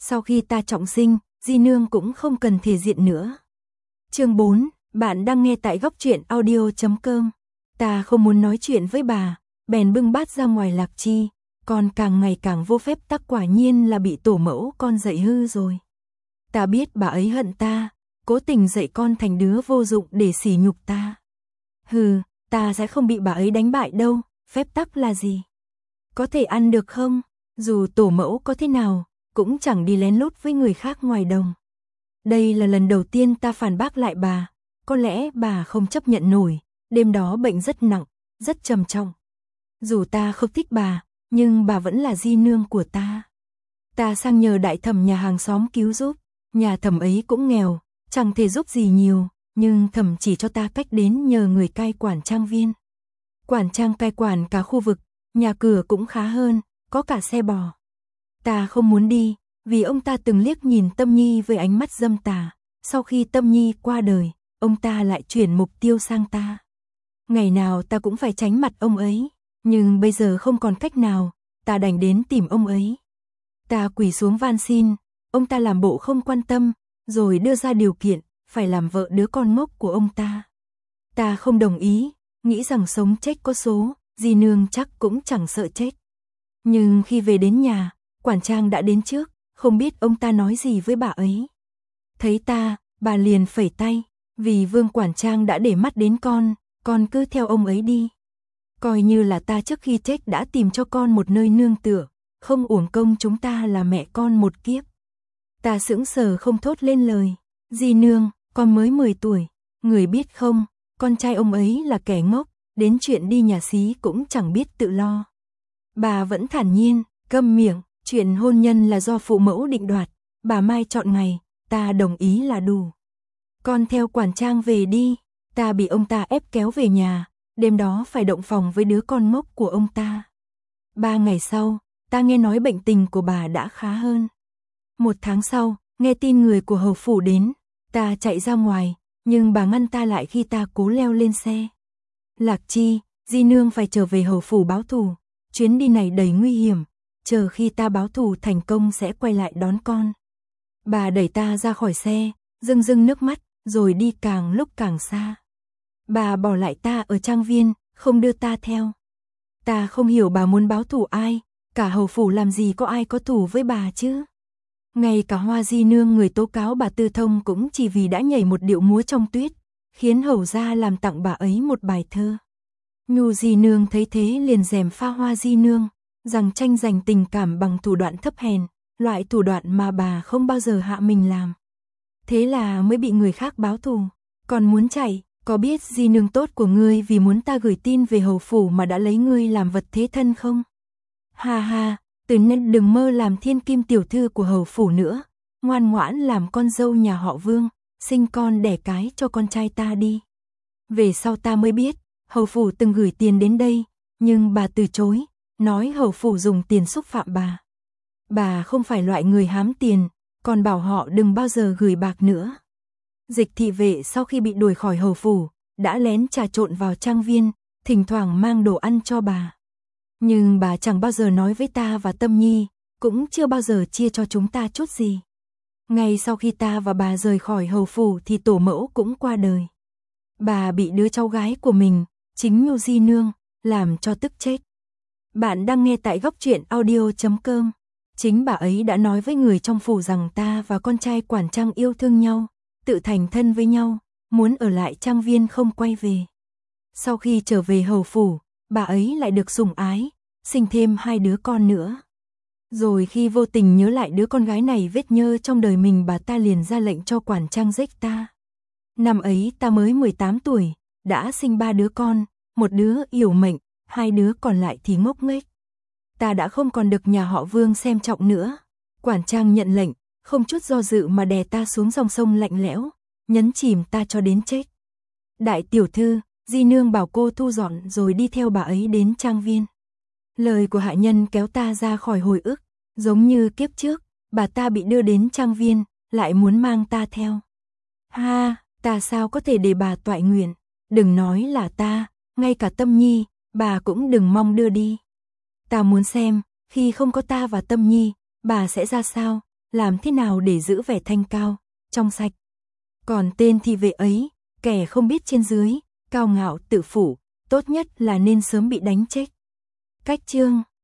Sau khi ta trọng sinh, Di Nương cũng không cần thể diện nữa. Chương 4, bạn đang nghe tại góc truyện audio.com. Ta không muốn nói chuyện với bà, bèn bưng bát ra ngoài Lạc Chi, con càng ngày càng vô phép tắc, quả nhiên là bị tổ mẫu con dạy hư rồi. Ta biết bà ấy hận ta, cố tình dạy con thành đứa vô dụng để sỉ nhục ta. Hừ, ta sẽ không bị bà ấy đánh bại đâu, phép tắc là gì? Có thể ăn được không? Dù tổ mẫu có thế nào, cũng chẳng đi lén lút với người khác ngoài đồng. Đây là lần đầu tiên ta phản bác lại bà, có lẽ bà không chấp nhận nổi, đêm đó bệnh rất nặng, rất trầm trọng. Dù ta không thích bà, nhưng bà vẫn là Di Nương của ta. Ta sang nhờ đại thẩm nhà hàng xóm cứu giúp, nhà thẩm ấy cũng nghèo, chẳng thể giúp gì nhiều, nhưng thẩm chỉ cho ta cách đến nhờ người cai quản trang viên. Quản trang cai quản cả khu vực, nhà cửa cũng khá hơn, có cả xe bò. Ta không muốn đi, vì ông ta từng liếc nhìn Tâm Nhi với ánh mắt dâm tà, sau khi Tâm Nhi qua đời, ông ta lại chuyển mục tiêu sang ta. Ngày nào ta cũng phải tránh mặt ông ấy, nhưng bây giờ không còn cách nào, ta đành đến tìm ông ấy. Ta quỳ xuống van xin, ông ta làm bộ không quan tâm, rồi đưa ra điều kiện, phải làm vợ đứa con ngốc của ông ta. Ta không đồng ý, nghĩ rằng sống chết có số, Di Nương chắc cũng chẳng sợ chết. Nhưng khi về đến nhà, quản trang đã đến trước, không biết ông ta nói gì với bà ấy. Thấy ta, bà liền phẩy tay, vì Vương quản trang đã để mắt đến con cứ theo ông ấy đi. Coi như là ta trước khi chết đã tìm cho con một nơi nương tựa, không uổng công chúng ta là mẹ con một kiếp. Ta sững sờ không thốt lên lời. Di Nương, con mới 10 tuổi, người biết không, con trai ông ấy là kẻ ngốc, đến chuyện đi nhà xí cũng chẳng biết tự lo. Bà vẫn thản nhiên, câm miệng, chuyện hôn nhân là do phụ mẫu định đoạt, bà mai chọn ngày, ta đồng ý là đủ. Con theo quản trang về đi, ta bị ông ta ép kéo về nhà, đêm đó phải động phòng với đứa con ngốc của ông ta. 3 ngày sau, ta nghe nói bệnh tình của bà đã khá hơn. 1 tháng sau, nghe tin người của hầu phủ đến, ta chạy ra ngoài, nhưng bà ngăn ta lại khi ta cố leo lên xe. Lạc Chi, Di Nương phải trở về hầu phủ báo thù, chuyến đi này đầy nguy hiểm, chờ khi ta báo thù thành công sẽ quay lại đón con. Bà đẩy ta ra khỏi xe, rưng rưng nước mắt, rồi đi càng lúc càng xa. Bà bỏ lại ta ở trang viên, không đưa ta theo. Ta không hiểu bà muốn báo thù ai, cả hầu phủ làm gì có ai có thù với bà chứ. Ngay cả Hoa Di Nương người tố cáo bà tư thông cũng chỉ vì đã nhảy một điệu múa trong tuyết, khiến hầu gia làm tặng bà ấy một bài thơ. Nhu Di Nương thấy thế liền gièm pha Hoa Di Nương, rằng tranh giành tình cảm bằng thủ đoạn thấp hèn, loại thủ đoạn mà bà không bao giờ hạ mình làm. Thế là mới bị người khác báo thù. Còn muốn chạy, có biết Di Nương tốt của ngươi vì muốn ta gửi tin về hầu phủ mà đã lấy ngươi làm vật thế thân không? Ha ha, từ nên đừng mơ làm thiên kim tiểu thư của hầu phủ nữa, ngoan ngoãn làm con dâu nhà họ Vương, sinh con đẻ cái cho con trai ta đi. Về sau ta mới biết, hầu phủ từng gửi tiền đến đây, nhưng bà từ chối, nói hầu phủ dùng tiền xúc phạm bà. Bà không phải loại người hám tiền, còn bảo họ đừng bao giờ gửi bạc nữa. Dịch thị vệ sau khi bị đuổi khỏi hầu phủ, đã lén trà trộn vào trang viên, thỉnh thoảng mang đồ ăn cho bà. Nhưng bà chẳng bao giờ nói với ta và Tâm Nhi, cũng chưa bao giờ chia cho chúng ta chút gì. Ngay sau khi ta và bà rời khỏi hầu phủ thì tổ mẫu cũng qua đời. Bà bị đứa cháu gái của mình, chính Nhu Di Nương, làm cho tức chết. Bạn đang nghe tại góc truyện audio.com. Chính bà ấy đã nói với người trong phủ rằng ta và con trai quản trang yêu thương nhau, tự thành thân với nhau, muốn ở lại trang viên không quay về. Sau khi trở về hầu phủ, bà ấy lại được sủng ái, sinh thêm 2 đứa con nữa. Rồi khi vô tình nhớ lại đứa con gái này vết nhơ trong đời mình, bà ta liền ra lệnh cho quản trang giết ta. Năm ấy ta mới 18 tuổi, đã sinh 3 đứa con, một đứa yểu mệnh, 2 đứa còn lại thì ngốc nghếch. Ta đã không còn được nhà họ Vương xem trọng nữa. Quản trang nhận lệnh, không chút do dự mà đè ta xuống dòng sông lạnh lẽo, nhấn chìm ta cho đến chết. Đại tiểu thư, Di Nương bảo cô thu dọn rồi đi theo bà ấy đến trang viên. Lời của hạ nhân kéo ta ra khỏi hồi ức, giống như kiếp trước, bà ta bị đưa đến trang viên, lại muốn mang ta theo. Ha, ta sao có thể để bà toại nguyện, đừng nói là ta, ngay cả Tâm Nhi, bà cũng đừng mong đưa đi. Ta muốn xem, khi không có ta và Tâm Nhi, bà sẽ ra sao, làm thế nào để giữ vẻ thanh cao, trong sạch. Còn tên thị vệ ấy, kẻ không biết trên dưới, cao ngạo tự phủ, tốt nhất là nên sớm bị đánh chết. Cách chương